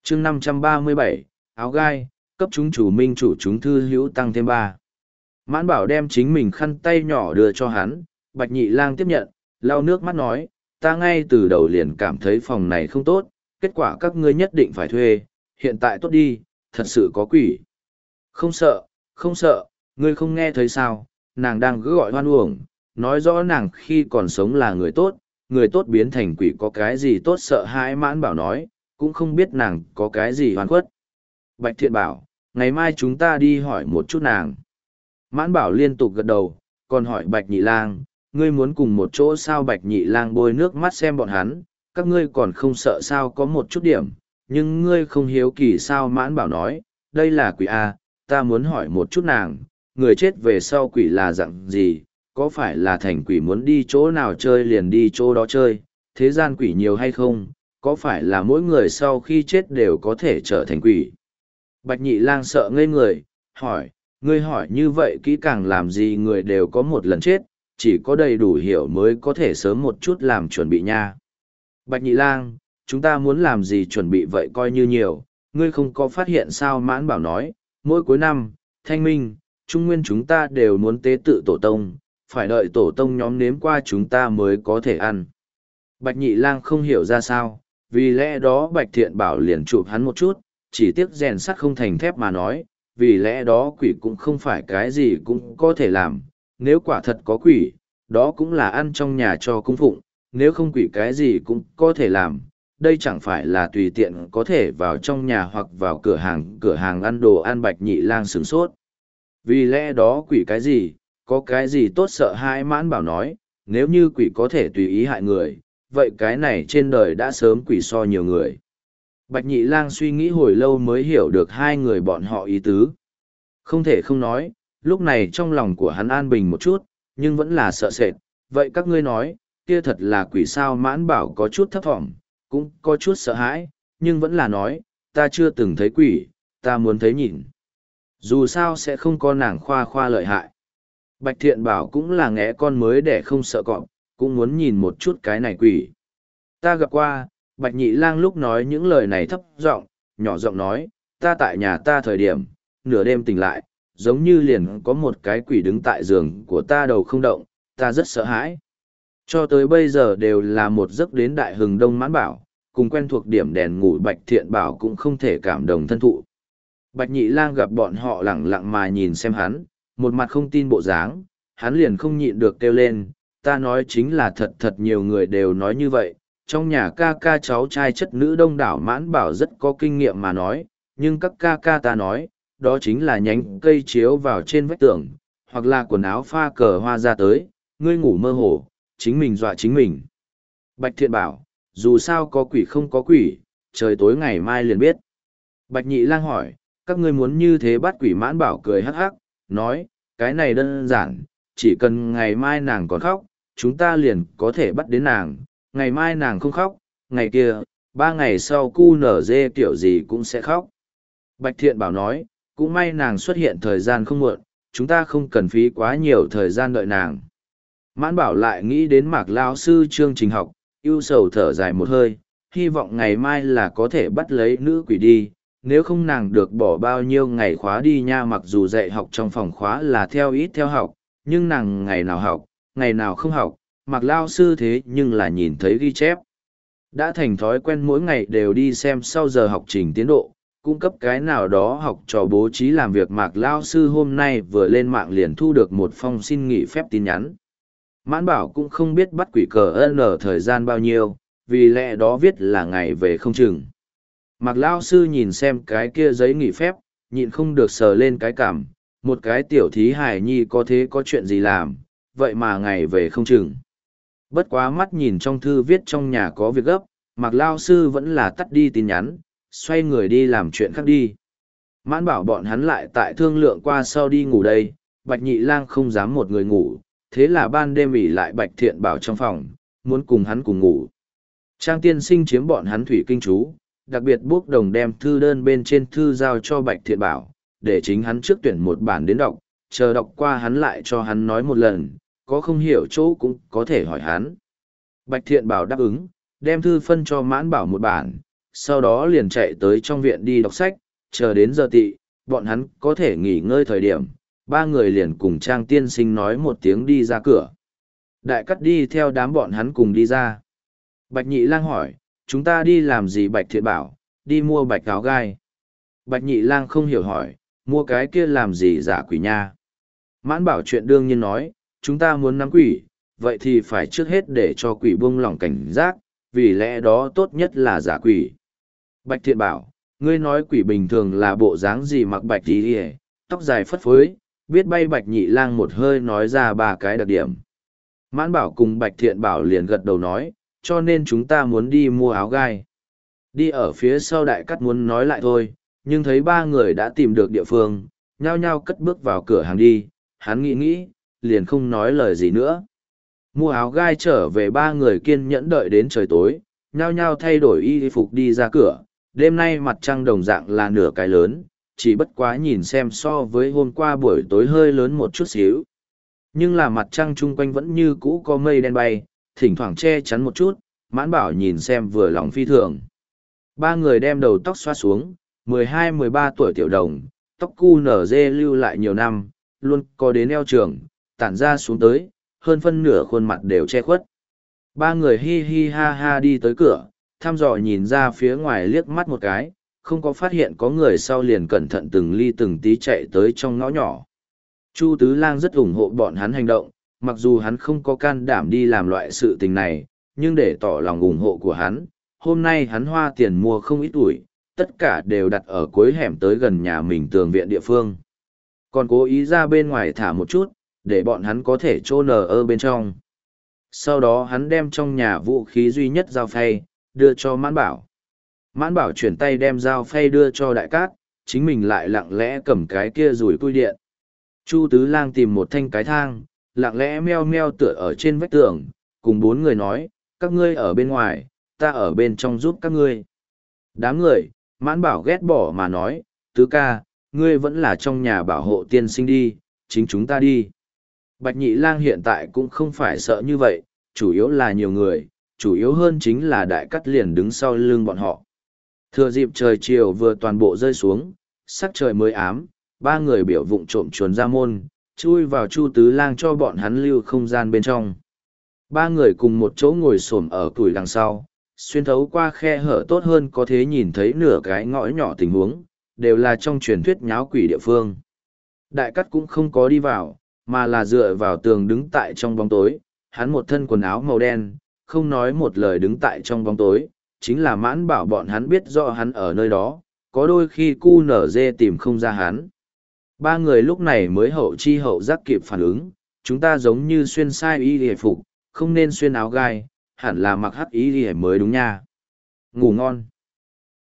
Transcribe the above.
chương 537, áo gai, cấp chúng chủ minh chủ chúng thư hữu tăng thêm 3. Mãn Bảo đem chính mình khăn tay nhỏ đưa cho hắn, Bạch Nhị Lang tiếp nhận, lau nước mắt nói, ta ngay từ đầu liền cảm thấy phòng này không tốt, kết quả các ngươi nhất định phải thuê, hiện tại tốt đi, thật sự có quỷ. Không sợ, không sợ, ngươi không nghe thấy sao, nàng đang cứ gọi hoan uổng, nói rõ nàng khi còn sống là người tốt biến thành quỷ có cái gì tốt sợ hãi. Mãn Bảo nói, cũng không biết nàng có cái gì hoan khuất. Bạch Thiện bảo, ngày mai chúng ta đi hỏi một chút nàng. Mãn Bảo liên tục gật đầu, còn hỏi Bạch Nhị Lang, ngươi muốn cùng một chỗ sao? Bạch Nhị Lang bôi nước mắt xem bọn hắn, các ngươi còn không sợ sao? Có một chút điểm, nhưng ngươi không hiếu kỳ sao? Mãn Bảo nói, đây là quỷ A, ta muốn hỏi một chút nàng, người chết về sau quỷ là dạng gì, có phải là thành quỷ muốn đi chỗ nào chơi liền đi chỗ đó chơi, thế gian quỷ nhiều hay không, có phải là mỗi người sau khi chết đều có thể trở thành quỷ? Bạch Nhị Lang sợ ngây người, hỏi, ngươi hỏi như vậy kỹ càng làm gì? Người đều có một lần chết, chỉ có đầy đủ hiểu mới có thể sớm một chút làm chuẩn bị nha. Bạch Nhị Lang, chúng ta muốn làm gì chuẩn bị vậy coi như nhiều, ngươi không có phát hiện sao? Mãn Bảo nói, mỗi cuối năm, Thanh Minh, Trung Nguyên chúng ta đều muốn tế tự tổ tông, phải đợi tổ tông nhóm nếm qua chúng ta mới có thể ăn. Bạch Nhị Lang không hiểu ra sao, vì lẽ đó Bạch Thiện Bảo liền chụp hắn một chút, chỉ tiếc rèn sắt không thành thép mà nói, vì lẽ đó quỷ cũng không phải cái gì cũng có thể làm, nếu quả thật có quỷ, đó cũng là ăn trong nhà cho cung phụng, nếu không quỷ cái gì cũng có thể làm, đây chẳng phải là tùy tiện có thể vào trong nhà hoặc vào cửa hàng ăn đồ ăn. Bạch Nhị Lang sửng sốt. Vì lẽ đó quỷ cái gì, có cái gì tốt sợ hãi? Mãn Bảo nói, nếu như quỷ có thể tùy ý hại người, vậy cái này trên đời đã sớm quỷ so nhiều người. Bạch Nhị Lang suy nghĩ hồi lâu mới hiểu được hai người bọn họ ý tứ. Không thể không nói, lúc này trong lòng của hắn an bình một chút, nhưng vẫn là sợ sệt. Vậy các ngươi nói, kia thật là quỷ sao? Mãn Bảo có chút thấp thỏm, cũng có chút sợ hãi, nhưng vẫn là nói, ta chưa từng thấy quỷ, ta muốn thấy nhìn. Dù sao sẽ không có nàng khoa khoa lợi hại. Bạch Thiện Bảo cũng là nghé con mới để không sợ cọp, cũng muốn nhìn một chút cái này quỷ. Ta gặp qua. Bạch Nhị Lang lúc nói những lời này thấp giọng, nhỏ giọng nói, ta tại nhà ta thời điểm, nửa đêm tỉnh lại, giống như liền có một cái quỷ đứng tại giường của ta đầu không động, ta rất sợ hãi. Cho tới bây giờ đều là một giấc đến đại hừng đông. Mãn Bảo, cùng quen thuộc điểm đèn ngủ Bạch Thiện Bảo cũng không thể cảm động thân thụ. Bạch Nhị Lang gặp bọn họ lẳng lặng mà nhìn xem hắn, một mặt không tin bộ dáng, hắn liền không nhịn được kêu lên, ta nói chính là thật, thật nhiều người đều nói như vậy, trong nhà ca ca cháu trai chất nữ đông đảo. Mãn Bảo rất có kinh nghiệm mà nói, nhưng các ca ca ta nói, đó chính là nhánh cây chiếu vào trên vách tường, hoặc là quần áo pha cờ hoa ra tới, ngươi ngủ mơ hồ, chính mình dọa chính mình. Bạch Thiện bảo, dù sao có quỷ không có quỷ, trời tối ngày mai liền biết. Bạch Nhị Lang hỏi, các ngươi muốn như thế bắt quỷ? Mãn Bảo cười hắc hắc, nói, cái này đơn giản, chỉ cần ngày mai nàng còn khóc, chúng ta liền có thể bắt đến nàng, ngày mai nàng không khóc, ngày kia, 3 ngày sau cu nở dê kiểu gì cũng sẽ khóc. Bạch Thiện bảo nói, cũng may nàng xuất hiện thời gian không muộn, chúng ta không cần phí quá nhiều thời gian đợi nàng. Mãn Bảo lại nghĩ đến Mạc Lao sư chương trình học, ưu sầu thở dài một hơi, hy vọng ngày mai là có thể bắt lấy nữ quỷ đi, nếu không nàng được bỏ bao nhiêu ngày khóa đi nha. Mặc dù dạy học trong phòng khóa là theo ít theo học, nhưng nàng ngày nào học, ngày nào không học, Mạc Lao sư thế nhưng là nhìn thấy ghi chép. Đã thành thói quen mỗi ngày đều đi xem sau giờ học trình tiến độ, cung cấp cái nào đó học trò bố trí làm việc. Mạc Lao sư hôm nay vừa lên mạng liền thu được một phong xin nghỉ phép tin nhắn. Mãn Bảo cũng không biết bắt quỷ cờ N thời gian bao nhiêu, vì lẽ đó viết là ngày về không chừng. Mạc Lao sư nhìn xem cái kia giấy nghỉ phép, nhịn không được sờ lên cái cảm, một cái tiểu thí hài nhi có thế có chuyện gì làm, vậy mà ngày về không chừng. Bất quá mắt nhìn trong thư viết trong nhà có việc gấp, Mạc Lao sư vẫn là tắt đi tin nhắn, xoay người đi làm chuyện khác đi. Mãn Bảo bọn hắn lại tại thương lượng qua sau đi ngủ đây, Bạch Nhị Lang không dám một người ngủ, thế là ban đêm ỉ lại Bạch Thiện Bảo trong phòng, muốn cùng hắn cùng ngủ. Trang tiên sinh chiếm bọn hắn thủy kinh chú, đặc biệt bốc đồng đem thư đơn bên trên thư giao cho Bạch Thiện Bảo, để chính hắn trước tuyển một bản đến đọc, chờ đọc qua hắn lại cho hắn nói một lần, có không hiểu chỗ cũng có thể hỏi hắn. Bạch Thiện Bảo đáp ứng, đem thư phân cho Mãn Bảo một bản, sau đó liền chạy tới trong viện đi đọc sách, chờ đến giờ tị, bọn hắn có thể nghỉ ngơi thời điểm, ba người liền cùng Trang tiên sinh nói một tiếng đi ra cửa. Đại cắt đi theo đám bọn hắn cùng đi ra. Bạch Nhị Lang hỏi, chúng ta đi làm gì? Bạch Thiện bảo, đi mua bạch áo gai. Bạch Nhị Lang không hiểu hỏi, mua cái kia làm gì giả quỷ nha? Mãn Bảo chuyện đương nhiên nói, chúng ta muốn nắm quỷ, vậy thì phải trước hết để cho quỷ buông lỏng cảnh giác, vì lẽ đó tốt nhất là giả quỷ. Bạch Thiện bảo, ngươi nói quỷ bình thường là bộ dáng gì? Mặc bạch tí hề, tóc dài phất phới, biết bay. Bạch Nhị Lang một hơi nói ra ba cái đặc điểm. Mãn Bảo cùng Bạch Thiện bảo liền gật đầu nói, cho nên chúng ta muốn đi mua áo gai. Đi ở phía sau Đại Cắt muốn nói lại thôi, nhưng thấy ba người đã tìm được địa phương, nhao nhao cất bước vào cửa hàng đi, hắn nghĩ nghĩ, liền không nói lời gì nữa. Mua áo gai trở về, ba người kiên nhẫn đợi đến trời tối, nhao nhao thay đổi y phục đi ra cửa. Đêm nay mặt trăng đồng dạng là nửa cái lớn, chỉ bất quá nhìn xem so với hôm qua buổi tối hơi lớn một chút xíu. Nhưng là mặt trăng chung quanh vẫn như cũ có mây đen bay, thỉnh thoảng che chắn một chút, Mãn Bảo nhìn xem vừa lòng phi thường. Ba người đem đầu tóc xoa xuống, 12-13 tuổi tiểu đồng, tóc cu nở dê lưu lại nhiều năm, luôn có đến eo trường, tản ra xuống tới, hơn phân nửa khuôn mặt đều che khuất. Ba người hi hi ha ha đi tới cửa, thăm dò nhìn ra phía ngoài liếc mắt một cái, không có phát hiện có người sau liền cẩn thận từng ly từng tí chạy tới trong ngõ nhỏ. Chu Tứ Lang rất ủng hộ bọn hắn hành động, mặc dù hắn không có can đảm đi làm loại sự tình này, nhưng để tỏ lòng ủng hộ của hắn, hôm nay hắn hoa tiền mua không ít ủi, tất cả đều đặt ở cuối hẻm tới gần nhà mình tường viện địa phương. Còn cố ý ra bên ngoài thả một chút, để bọn hắn có thể trô nờ ở bên trong. Sau đó hắn đem trong nhà vũ khí duy nhất dao phay, đưa cho Mãn Bảo. Mãn Bảo chuyển tay đem dao phay đưa cho Đại Cát, chính mình lại lặng lẽ cầm cái kia rùi cui điện. Chu Tứ Lang tìm một thanh cái thang, lặng lẽ meo meo tựa ở trên vách tường, cùng bốn người nói, các ngươi ở bên ngoài, ta ở bên trong giúp các ngươi. Đám người, Mãn Bảo ghét bỏ mà nói, Tứ ca, ngươi vẫn là trong nhà bảo hộ tiên sinh đi, chính chúng ta đi. Bạch Nhị Lang hiện tại cũng không phải sợ như vậy, chủ yếu là nhiều người, chủ yếu hơn chính là Đại Cắt liền đứng sau lưng bọn họ. Thừa dịp trời chiều vừa toàn bộ rơi xuống, sắc trời mới ám, ba người biểu vụng trộm chuồn ra môn, chui vào Chu Tứ Lang cho bọn hắn lưu không gian bên trong. Ba người cùng một chỗ ngồi xổm ở củi đằng sau, xuyên thấu qua khe hở tốt hơn có thể nhìn thấy nửa cái ngõ nhỏ tình huống, đều là trong truyền thuyết nháo quỷ địa phương. Đại Cắt cũng không có đi vào, mà là dựa vào tường đứng tại trong bóng tối, hắn một thân quần áo màu đen, không nói một lời đứng tại trong bóng tối, chính là Mãn Bảo bọn hắn biết rõ hắn ở nơi đó, có đôi khi cu nở dê tìm không ra hắn. Ba người lúc này mới hậu chi hậu giác kịp phản ứng, chúng ta giống như xuyên sai y hề phục, không nên xuyên áo gai, hẳn là mặc hắc y hề mới đúng nha. Ngủ ngon.